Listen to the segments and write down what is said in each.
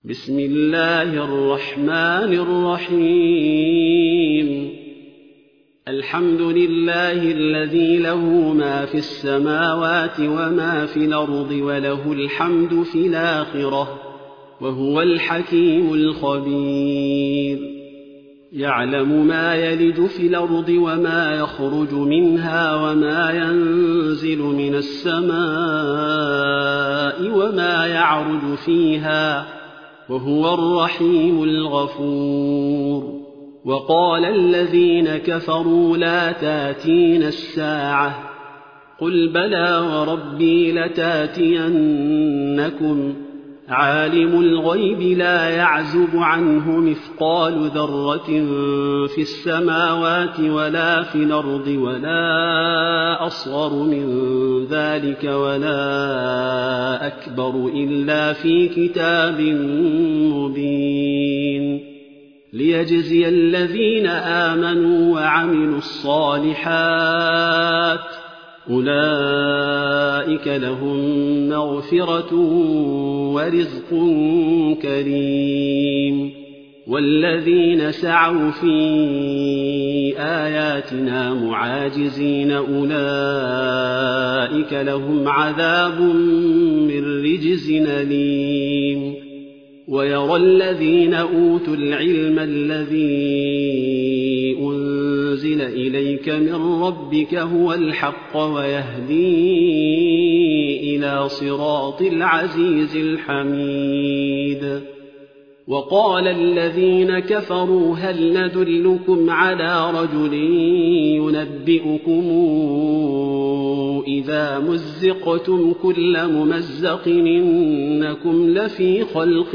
بسم الله الرحمن الرحيم. الحمد لله الذي له ما في السماوات وما في الأرض وله الحمد في الآخرة وهو الحكيم الخبير. يعلم ما يلج في الأرض وما يخرج منها وما ينزل من السماء وما يعرج فيها وهو الرحيم الغفور. وقال الذين كفروا لا تاتين الساعة قل بلى وربي لتاتينكم عالم الغيب لا يعزب عنه مثقال ذرة في السماوات ولا في الأرض ولا أصغر من ذلك ولا أكبر إلا في كتاب مبين ليجزي الذين آمنوا وعملوا الصالحات أولئك لهم مغفرة ورزق كريم. والذين سعوا في آياتنا معاجزين أولئك لهم عذاب من رجز أليم. ويرى الذين أوتوا العلم الذي أنزل إليك من ربك هو الحق ويهدي إلى صراط العزيز الحميد. وقال الذين كفروا هل ندلكم على رجل ينبئكم إذا مزقتم كل ممزق إنكم لفي خلق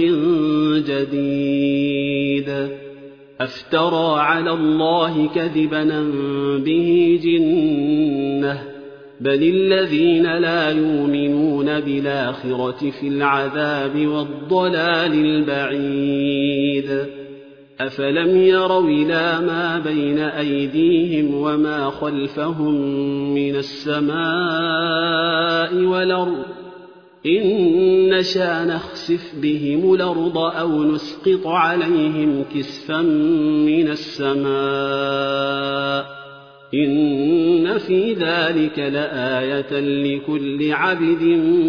جديد أفترى على الله كذبا به جنة بل الذين لا يؤمنون بالآخرة في العذاب والضلال البعيد. أفلم يروا إلى ما بين أيديهم وما خلفهم من السماء والأرض إن نشأ نخسف بهم الأرض أو نسقط عليهم كسفا من السماء إن في ذلك لآية لكل عبد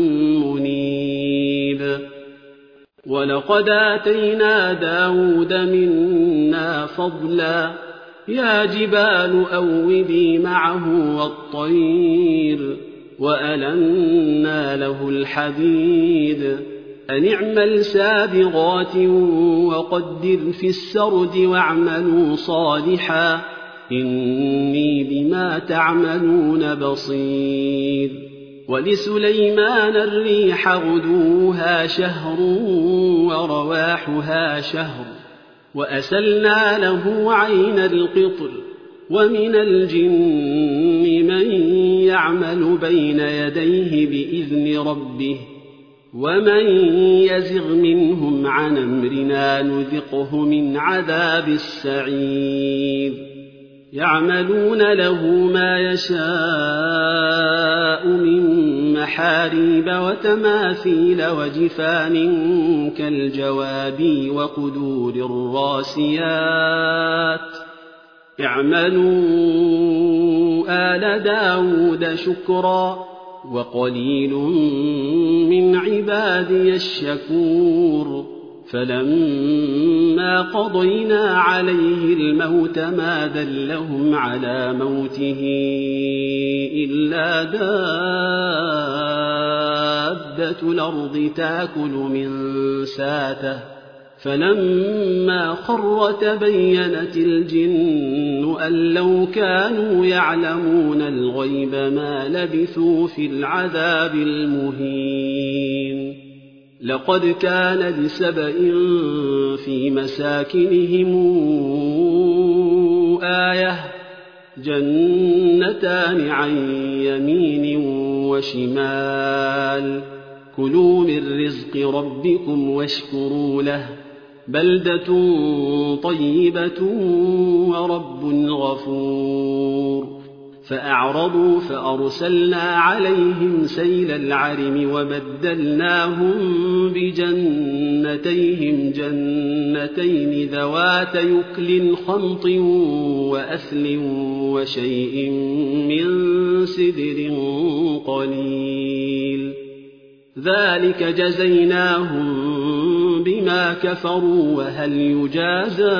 منيب. ولقد آتينا داود منا فضلا يا جبال أوبي معه والطير وألنا له الحديد أن اعمل سابغات وقدر في السرد واعملوا صالحا إني بما تعملون بصير. ولسليمان الريح غدوها شهر ورواحها شهر وأسلنا له عين القطر ومن الجن من يعمل بين يديه بإذن ربه ومن يزغ منهم عن أمرنا نذقه من عذاب السعير. يعملون له ما يشاء من محاريب وتماثيل وجفان كالجواب وقدور الراسيات اعملوا آل داود شكرا وقليل من عبادي الشكور. فلما قضينا عليه الموت ما دلهم على موته إلا دابة الأرض تأكل من ساته فلما خر تبينت الجن أن لو كانوا يعلمون الغيب ما لبثوا في العذاب المهين. لقد كان لسبإ في مساكنهم آية جنتان عن يمين وشمال كلوا من رزق ربكم واشكروا له بلدة طيبة ورب غفور. فأعرضوا فأرسلنا عليهم سيل العرم وبدلناهم بجنتيهم جنتين ذوات يكل خمط وأثل وشيء من سدر قليل ذلك جزيناهم بما كفروا وهل يجازى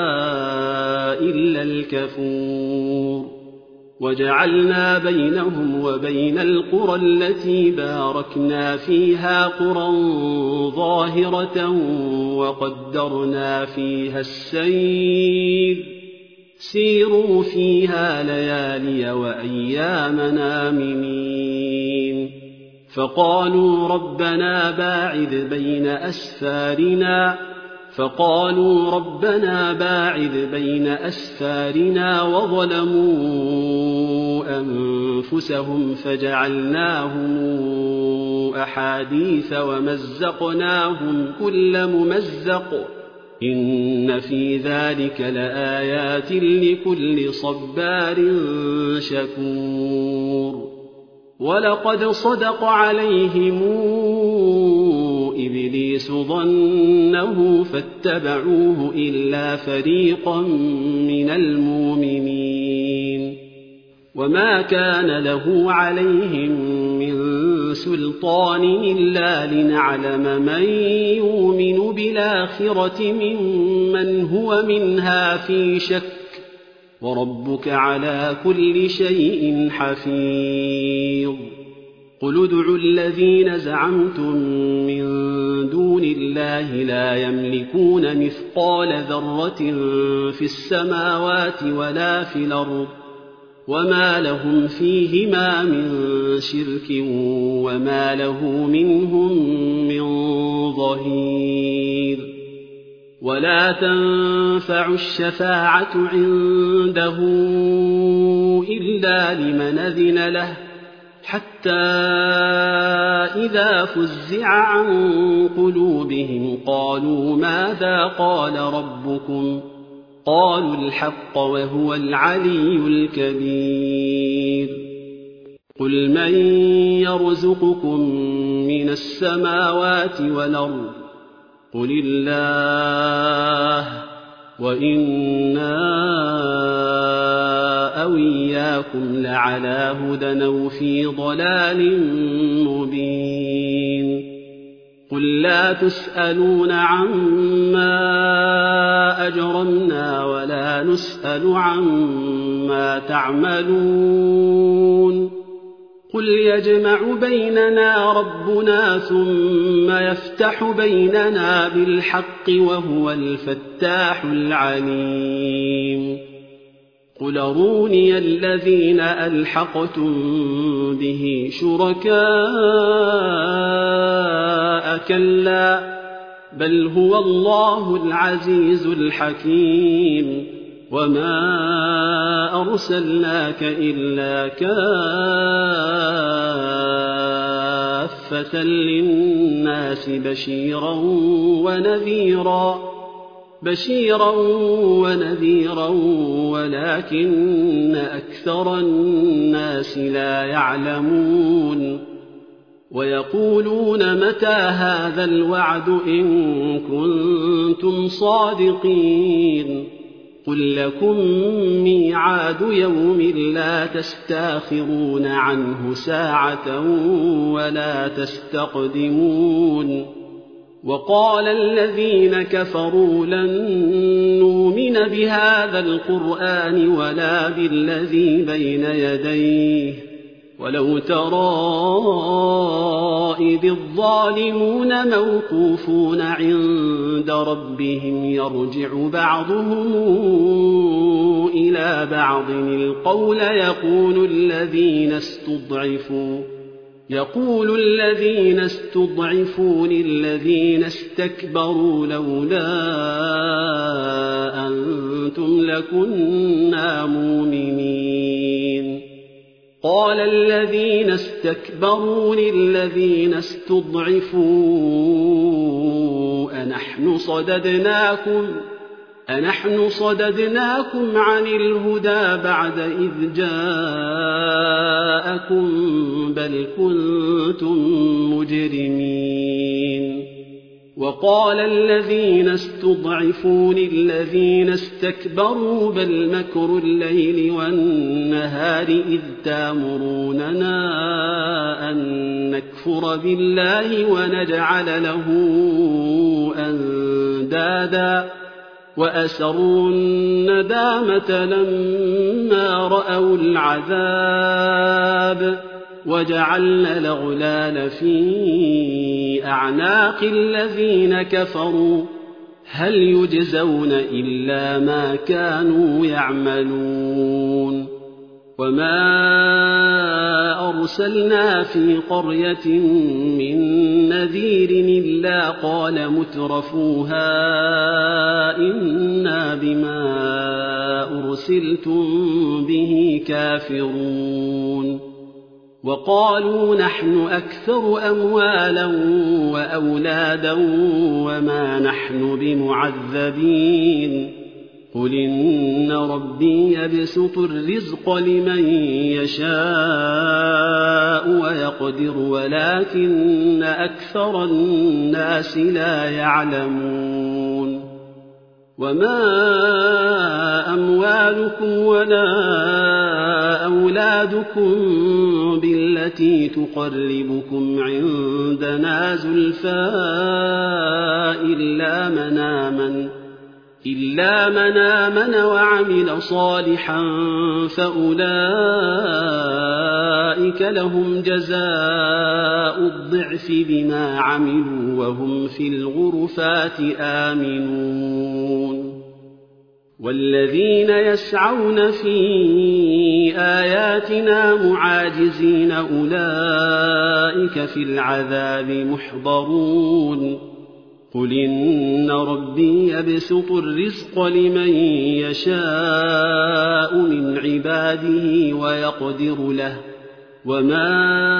إلا الكفور وجعلنا بينهم وبين القرى التي باركنا فيها قرى ظاهرة وقدرنا فيها السير سيروا فيها ليالي وأياما آمنين فقالوا ربنا باعد بين أسفارنا وظلموا أنفسهم فجعلناهم أحاديث ومزقناهم كل ممزق إن في ذلك لآيات لكل صبار شكور ولقد صدق عليهم إبليس ظنه فاتبعوه إلا فريقا من المؤمنين وما كان له عليهم من سلطان إلا لنعلم من يؤمن بالآخرة ممن هو منها في شك وربك على كل شيء حفيظ قل ادعوا الذين زعمتم من دون الله لا يملكون مثقال ذرة في السماوات ولا في الأرض وما لهم فيهما من شرك وما له منهم من ظهير ولا تنفع الشفاعة عنده إلا لمن أذن له حتى إذا فزع عن قلوبهم قالوا ماذا قال ربكم قالوا الحق وهو العلي الكبير قل من يرزقكم من السماوات والأرض قل الله وإنا أو إياكم لعلى هدى أو في ضلال مبين قل لا تسألون عما أجرمنا ولا نسأل عما تعملون قل يجمع بيننا ربنا ثم يفتح بيننا بالحق وهو الفتاح العليم قل أروني الذين ألحقتم به شركاء كلا بل هو الله العزيز الحكيم وما أرسلناك إلا كافة للناس بشيرا ونذيرا ولكن أكثر الناس لا يعلمون ويقولون متى هذا الوعد إن كنتم صادقين قل لكم ميعاد يوم لا تستاخرون عنه ساعة ولا تستقدمون وقال الذين كفروا لن نؤمن بهذا القرآن ولا بالذي بين يديه ولو ترى إذ الظالمون موقوفون عند ربهم يرجع بعضهم إلى بعض القول يقول الذين استضعفوا للذين استكبروا لولا أنتم لكنا مؤمنين قال الذين استكبروا للذين استضعفوا أنحن صددناكم عن الهدى بعد إذ جاءكم بل كنتم مجرمين وقال الذين استضعفوا للذين استكبروا بل مكر الليل والنهار إذ تامروننا أن نكفر بالله ونجعل له أندادا وأسروا الندامة لما رأوا العذاب وجعلنا الأغلال في أعناق الذين كفروا هل يجزون إلا ما كانوا يعملون وما أرسلنا في قرية من نذير إلا قال مترفوها إنا بما أرسلتم به كافرون وقالوا نحن أكثر أموالا وأولادا وما نحن بمعذبين قل إن ربي يبسط الرزق لمن يشاء ويقدر ولكن أكثر الناس لا يعلمون وما أموالكم ولا أولادكم بالتي تقربكم عندنا زلفى إلا من آمن وعمل صالحا فأولئك لهم جزاء الضعف بما عملوا وهم في الغرفات آمنون والذين يسعون في آياتنا معاجزين أولئك في العذاب محضرون قل إن ربي يبسط الرزق لمن يشاء من عباده ويقدر له وما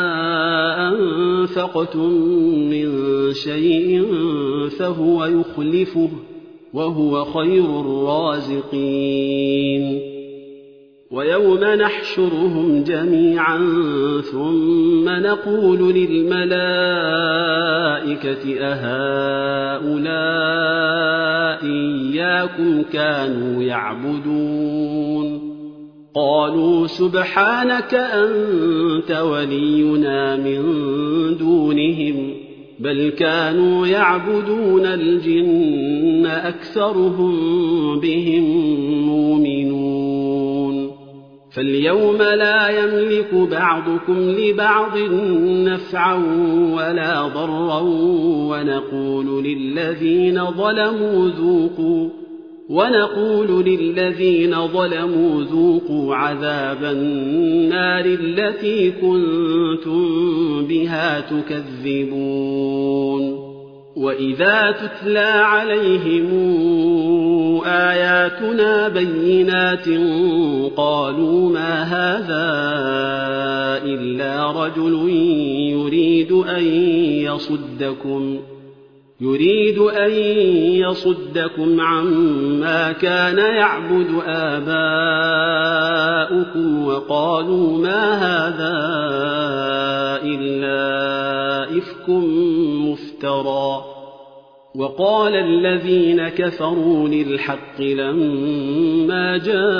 أنفقتم من شيء فهو يخلفه وهو خير الرازقين ويوم نحشرهم جميعا ثم نقول للملائكة أهؤلاء إياكم كانوا يعبدون قالوا سبحانك أنت ولينا من دونهم بل كانوا يعبدون الجن أكثرهم بهم مؤمنون فاليوم لا يملك بعضكم لبعض نفعا ولا ضرا ونقول للذين ظلموا ذوقوا عذاب النار التي كنتم بها تكذبون وإذا تتلى عليهم آياتنا بينات قالوا ما هذا إلا رجل يريد أن يصدكم عما كان يعبد آباؤكم وقالوا ما هذا إلا إفك مفترى وقال الذين كفروا للحق لما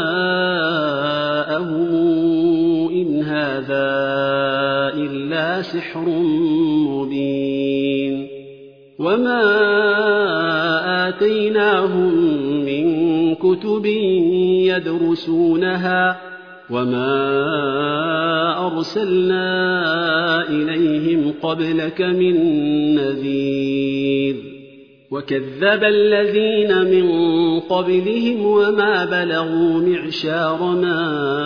جاءهم إن هذا إلا سحر مبين وما آتيناهم من كتب يدرسونها وما أرسلنا إليهم قبلك من نذير وكذب الذين من قبلهم وما بلغوا معشار ما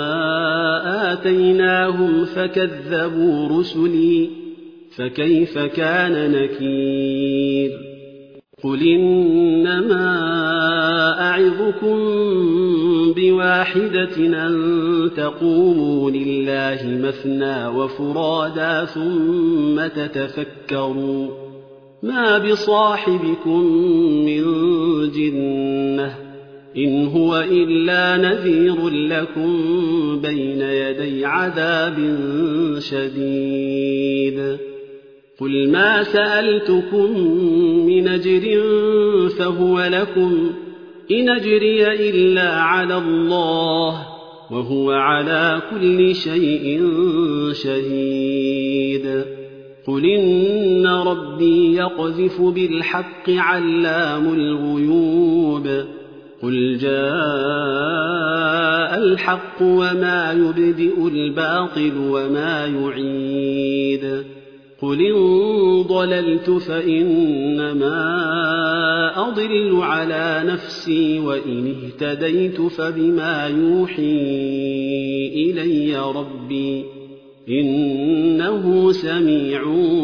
آتيناهم فكذبوا رسلي فكيف كان نكير قل إنما أعظكم بواحدة أن تقوموا لله مثنى وفرادا ثم تتفكروا ما بصاحبكم من جنة إن هو إلا نذير لكم بين يدي عذاب شديد قل ما سألتكم من أجر فهو لكم إن أجري إلا على الله وهو على كل شيء شهيد قل إن ربي يقذف بالحق علام الغيوب قل جاء الحق وما يبدئ الباطل وما يعيد قل إن ضللت فإنما أضل على نفسي وإن اهتديت فبما يوحي إلي ربي إنه سميع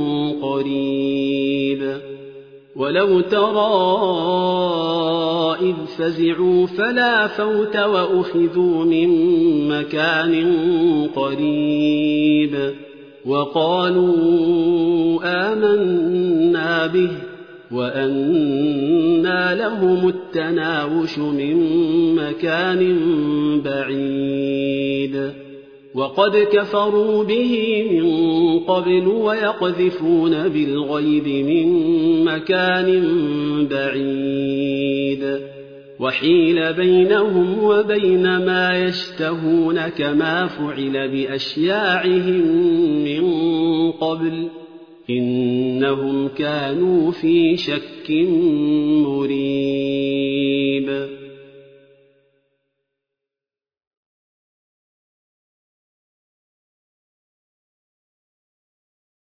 قريب ولو ترى إذ فزعوا فلا فوت وأخذوا من مكان قريب وقالوا آمنا به وأنى لهم التناوش من مكان بعيد وقد كفروا به من قبل ويقذفون بالغيب من مكان بعيد وحيل بينهم وبين ما يشتهون كما فعل بأشياعهم من قبل إنهم كانوا في شك